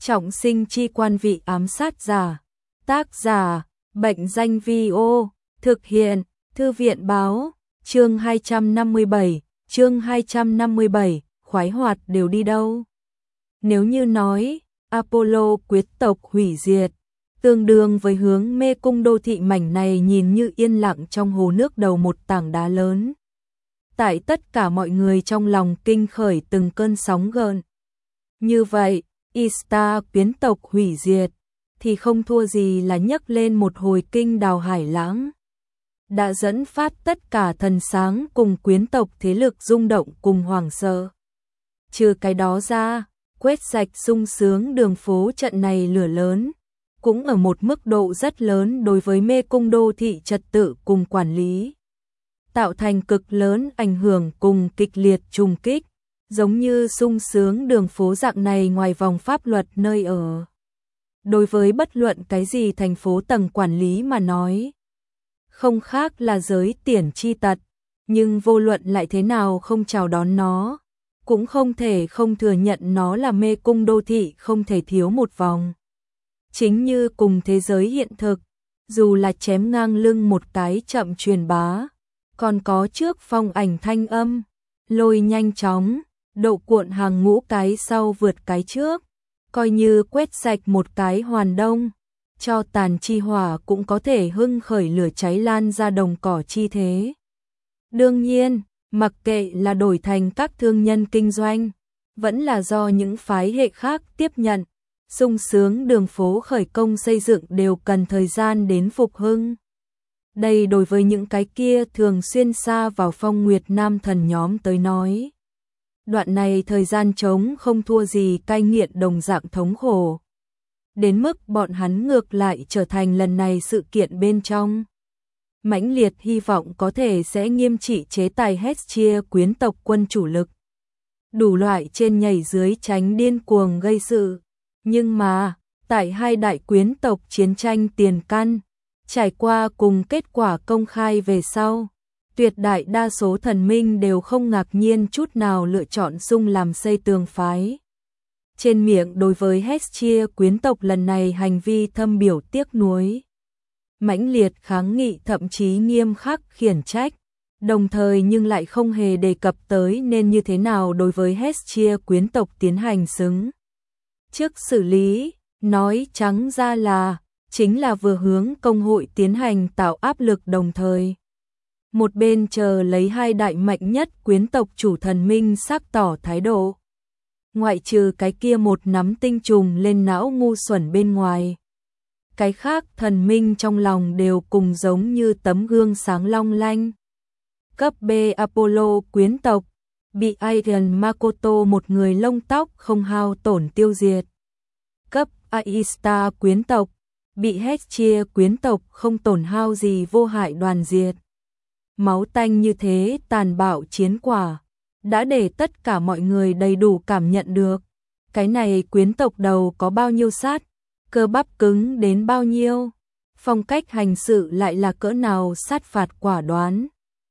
Trọng sinh chi quan vị ám sát giả. Tác giả, Bệnh danh Vi-ô, thực hiện, Thư viện báo, chương 257, khoái hoạt đều đi đâu? Nếu như nói, Apollo quyết tộc hủy diệt, tương đương với hướng mê cung đô thị mảnh này nhìn như yên lặng trong hồ nước đầu một tảng đá lớn. Tại tất cả mọi người trong lòng kinh khởi từng cơn sóng gợn. Như vậy, Istar quyến tộc hủy diệt, thì không thua gì là nhấc lên một hồi kinh đào hải lãng. Đã dẫn phát tất cả thần sáng cùng quyến tộc thế lực rung động cùng hoảng sợ. Trừ cái đó ra, quét sạch sung sướng đường phố trận này lửa lớn, cũng ở một mức độ rất lớn đối với mê cung đô thị trật tự cùng quản lý. Tạo thành cực lớn ảnh hưởng cùng kịch liệt trùng kích, giống như sung sướng đường phố dạng này ngoài vòng pháp luật nơi ở. Đối với bất luận cái gì thành phố tầng quản lý mà nói, không khác là giới tiền chi tật, nhưng vô luận lại thế nào không chào đón nó, cũng không thể không thừa nhận nó là mê cung đô thị không thể thiếu một vòng. Chính như cùng thế giới hiện thực, dù là chém ngang lưng một cái chậm truyền bá, còn có trước phong ảnh thanh âm, lôi nhanh chóng, độ cuộn hàng ngũ cái sau vượt cái trước, coi như quét sạch một cái hoàn đông, cho tàn chi hỏa cũng có thể hưng khởi lửa cháy lan ra đồng cỏ chi thế. Đương nhiên, mặc kệ là đổi thành các thương nhân kinh doanh, vẫn là do những phái hệ khác tiếp nhận, sung sướng đường phố khởi công xây dựng đều cần thời gian đến phục hưng. Đây đối với những cái kia thường xuyên xa vào Phong Nguyệt Nam thần nhóm tới nói. Đoạn này thời gian trống không thua gì cai nghiện đồng dạng thống khổ. Đến mức bọn hắn ngược lại trở thành lần này sự kiện bên trong. Mãnh liệt hy vọng có thể sẽ nghiêm trị chế tài Hestia quyến tộc quân chủ lực. Đủ loại trên nhảy dưới tránh điên cuồng gây sự. Nhưng mà, tại hai đại quyến tộc chiến tranh tiền căn, trải qua cùng kết quả công khai về sau, tuyệt đại đa số thần minh đều không ngạc nhiên chút nào lựa chọn xung làm xây tường phái. Trên miệng đối với Hestia quyến tộc lần này hành vi thâm biểu tiếc nuối, mãnh liệt kháng nghị thậm chí nghiêm khắc khiển trách, đồng thời nhưng lại không hề đề cập tới nên như thế nào đối với Hestia quyến tộc tiến hành xứng trước xử lý, nói trắng ra là chính là vừa hướng công hội tiến hành tạo áp lực đồng thời. Một bên chờ lấy hai đại mạnh nhất quyến tộc chủ thần minh xác tỏ thái độ. Ngoại trừ cái kia một nắm tinh trùng lên não ngu xuẩn bên ngoài. Cái khác thần minh trong lòng đều cùng giống như tấm gương sáng long lanh. Cấp B Apollo quyến tộc, bị Aidan Makoto một người lông tóc không hao tổn tiêu diệt. Cấp A Istar quyến tộc, bị Hestia quyến tộc không tổn hao gì vô hại đoàn diệt. Máu tanh như thế tàn bạo chiến quả, đã để tất cả mọi người đầy đủ cảm nhận được. Cái này quyến tộc đầu có bao nhiêu sát, cơ bắp cứng đến bao nhiêu, phong cách hành sự lại là cỡ nào sát phạt quả đoán.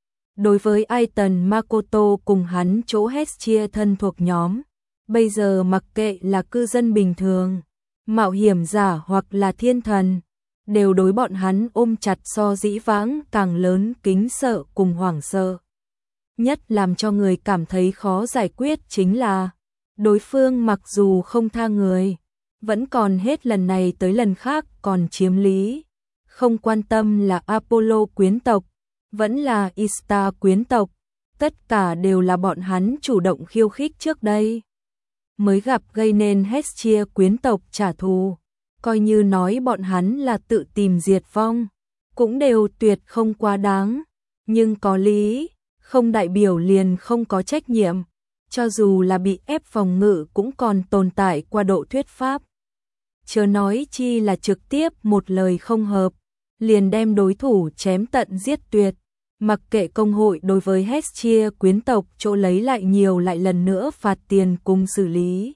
Đối với Aidan Makoto cùng hắn chỗ Hestia thân thuộc nhóm, bây giờ mặc kệ là cư dân bình thường, mạo hiểm giả hoặc là thiên thần, đều đối bọn hắn ôm chặt so dĩ vãng càng lớn kính sợ cùng hoảng sợ. Nhất làm cho người cảm thấy khó giải quyết chính là, đối phương mặc dù không tha người, vẫn còn hết lần này tới lần khác còn chiếm lý, không quan tâm là Apollo quyến tộc, vẫn là Istar quyến tộc, tất cả đều là bọn hắn chủ động khiêu khích trước đây. Mới gặp gây nên Hestia quyến tộc trả thù, coi như nói bọn hắn là tự tìm diệt vong, cũng đều tuyệt không quá đáng, nhưng có lý, không đại biểu liền không có trách nhiệm, cho dù là bị ép phòng ngự cũng còn tồn tại qua độ thuyết pháp. Chớ nói chi là trực tiếp một lời không hợp, liền đem đối thủ chém tận giết tuyệt, mặc kệ công hội đối với Hestia quyến tộc chỗ lấy lại nhiều lại lần nữa phạt tiền cùng xử lý.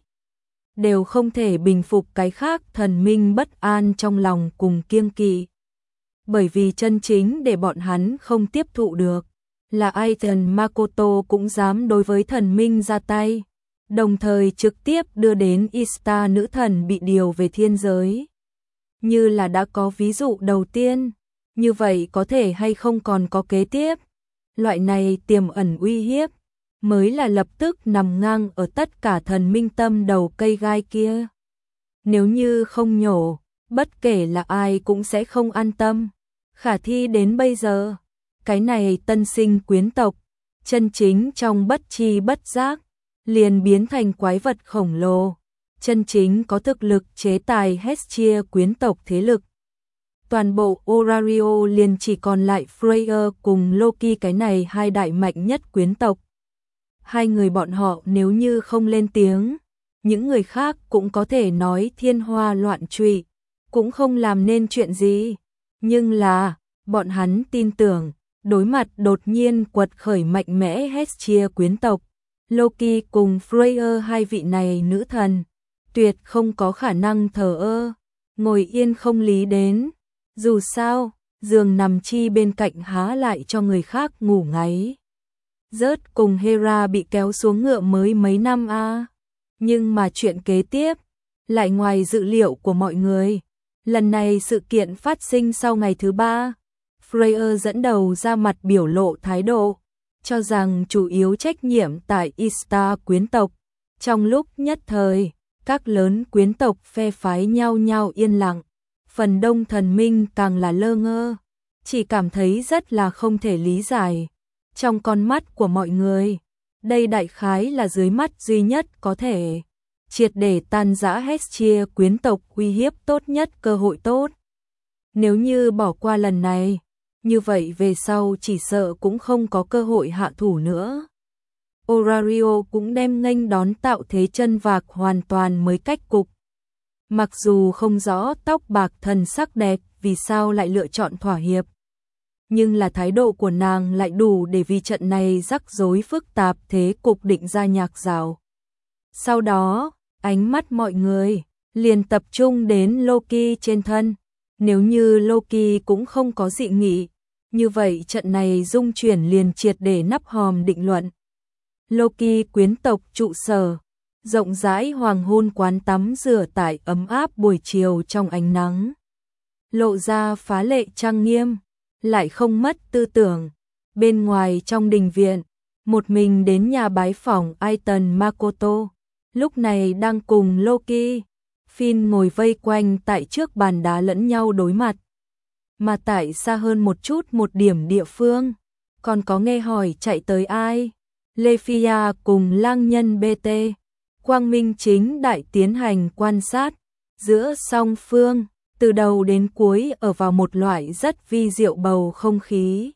Đều không thể bình phục cái khác thần minh bất an trong lòng cùng kiêng kỵ. Bởi vì chân chính để bọn hắn không tiếp thụ được, là Aidan Makoto cũng dám đối với thần minh ra tay. đồng thời trực tiếp đưa đến Ishtar nữ thần bị điều về thiên giới. Như là đã có ví dụ đầu tiên, như vậy có thể hay không còn có kế tiếp. Loại này tiềm ẩn uy hiếp, mới là lập tức nằm ngang ở tất cả thần minh tâm đầu cây gai kia. Nếu như không nhổ, bất kể là ai cũng sẽ không an tâm. Khả thi đến bây giờ, cái này tân sinh quyến tộc, chân chính trong bất tri bất giác, liền biến thành quái vật khổng lồ, chân chính có thực lực chế tài Hestia quyến tộc thế lực. Toàn bộ Orario liền chỉ còn lại Freyr cùng Loki cái này hai đại mạnh nhất quyến tộc. Hai người bọn họ nếu như không lên tiếng, những người khác cũng có thể nói thiên hoa loạn trụy, cũng không làm nên chuyện gì. Nhưng là, bọn hắn tin tưởng, đối mặt đột nhiên quật khởi mạnh mẽ Hestia quyến tộc, Loki cùng Freyr hai vị này nữ thần, tuyệt không có khả năng thờ ơ, ngồi yên không lý đến. Dù sao, giường nằm chi bên cạnh há lại cho người khác ngủ ngáy. Rớt cùng Hera bị kéo xuống ngựa mới mấy năm a. Nhưng mà chuyện kế tiếp, lại ngoài dự liệu của mọi người. Lần này sự kiện phát sinh sau ngày thứ 3. Freyr dẫn đầu ra mặt biểu lộ thái độ, cho rằng chủ yếu trách nhiệm tại Ishtar quyến tộc. Trong lúc nhất thời, các lớn quyến tộc phe phái nhau nhau yên lặng. Phần đông thần minh càng là lơ ngơ, chỉ cảm thấy rất là không thể lý giải. Trong con mắt của mọi người, đây đại khái là dưới mắt duy nhất có thể triệt để tan rã Hestia quyến tộc uy hiếp tốt nhất cơ hội tốt. Nếu như bỏ qua lần này, như vậy về sau chỉ sợ cũng không có cơ hội hạ thủ nữa. Orario cũng đem nghênh đón tạo thế chân vạc hoàn toàn mới cách cục. Mặc dù không rõ tóc bạc thần sắc đẹp vì sao lại lựa chọn thỏa hiệp, nhưng là thái độ của nàng lại đủ để vì trận này rắc rối phức tạp thế cục định ra nhạc rào. Sau đó, ánh mắt mọi người liền tập trung đến Loki trên thân. Nếu như Loki cũng không có dị nghị, như vậy trận này dung chuyển liền triệt để nắp hòm định luận. Loki quyến tộc trụ sở, rộng rãi hoàng hôn quán tắm rửa tại ấm áp buổi chiều trong ánh nắng. Lộ ra phá lệ trang nghiêm, lại không mất tư tưởng. Bên ngoài trong đình viện, một mình đến nhà bái phỏng Aiton Makoto, lúc này đang cùng Loki, Finn ngồi vây quanh tại trước bàn đá lẫn nhau đối mặt. Mà tại xa hơn một chút một điểm địa phương, còn có nghe hỏi chạy tới ai. Lephia cùng lang nhân BT, Quang Minh chính đại tiến hành quan sát, giữa song phương, từ đầu đến cuối ở vào một loại rất vi diệu bầu không khí.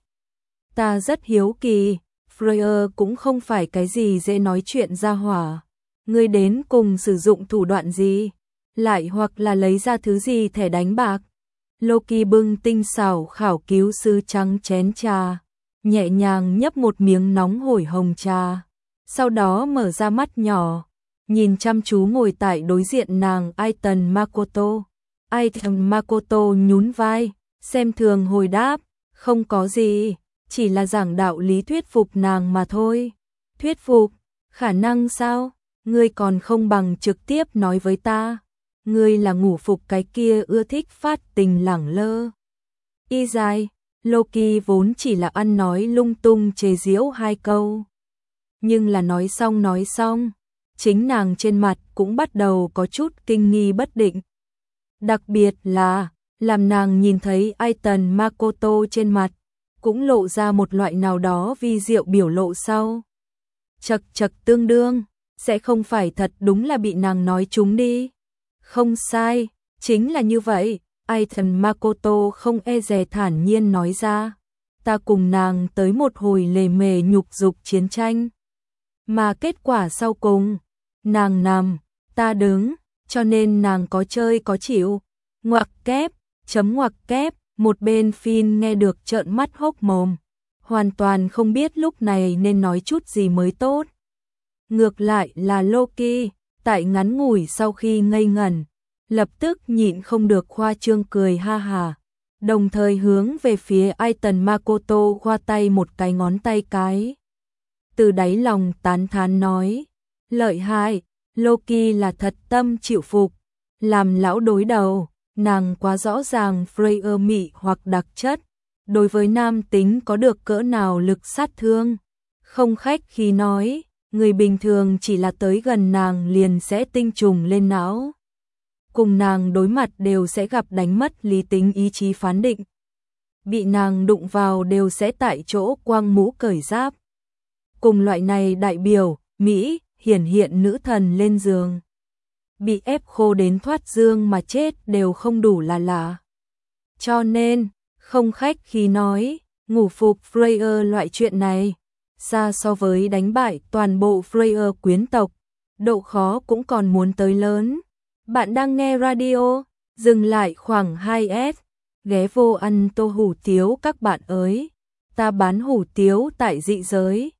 Ta rất hiếu kỳ, Freyr cũng không phải cái gì dễ nói chuyện ra hỏa. Ngươi đến cùng sử dụng thủ đoạn gì, lại hoặc là lấy ra thứ gì thẻ đánh bạc. Loki bưng tinh xảo khảo cứu sư trắng chén trà, nhẹ nhàng nhấp một miếng nóng hổi hồng trà, sau đó mở ra mắt nhỏ, nhìn chăm chú ngồi tại đối diện nàng Aiton Makoto. Aiton Makoto nhún vai, xem thường hồi đáp, không có gì, chỉ là giảng đạo lý thuyết phục nàng mà thôi. Thuyết phục? Khả năng sao? Ngươi còn không bằng trực tiếp nói với ta. Ngươi là ngủ phục cái kia ưa thích phát tình lẳng lơ. Y dài, Loki vốn chỉ là ăn nói lung tung chế giễu hai câu. Nhưng là nói xong, chính nàng trên mặt cũng bắt đầu có chút kinh nghi bất định. Đặc biệt là, làm nàng nhìn thấy Aiton Makoto trên mặt, cũng lộ ra một loại nào đó vi diệu biểu lộ sau. Chật chật tương đương, sẽ không phải thật đúng là bị nàng nói trúng đi. Không sai, chính là như vậy, Aiton Makoto không e dè thản nhiên nói ra. Ta cùng nàng tới một hồi lề mề nhục dục chiến tranh. Mà kết quả sau cùng, nàng nằm, ta đứng, cho nên nàng có chơi có chịu. Ngoặc kép, chấm ngoặc kép, một bên Finn nghe được trợn mắt hốc mồm, hoàn toàn không biết lúc này nên nói chút gì mới tốt. Ngược lại là Loki, tại ngắn ngủi sau khi ngây ngẩn, lập tức nhịn không được khoa trương cười ha hà, đồng thời hướng về phía Aiton Makoto khoa tay một cái ngón tay cái. Từ đáy lòng tán thán nói, Lợi hại, Loki là thật tâm chịu phục. Làm lão đối đầu, nàng quá rõ ràng Freyr mị hoặc đặc chất. Đối với nam tính có được cỡ nào lực sát thương. Không khách khí nói, người bình thường chỉ là tới gần nàng liền sẽ tinh trùng lên não. Cùng nàng đối mặt đều sẽ gặp đánh mất lý tính ý chí phán định. Bị nàng đụng vào đều sẽ tại chỗ quăng mũ cởi giáp. Cùng loại này đại biểu, Mỹ, hiển hiện nữ thần lên giường. Bị ép khô đến thoát dương mà chết đều không đủ là lạ. Cho nên, không khách khí nói, ngủ phục Freyr loại chuyện này, xa so với đánh bại toàn bộ Freyr quyến tộc, độ khó cũng còn muốn tới lớn. Bạn đang nghe radio, dừng lại khoảng 2S, ghé vô ăn tô hủ tiếu các bạn ơi. Ta bán hủ tiếu tại dị giới.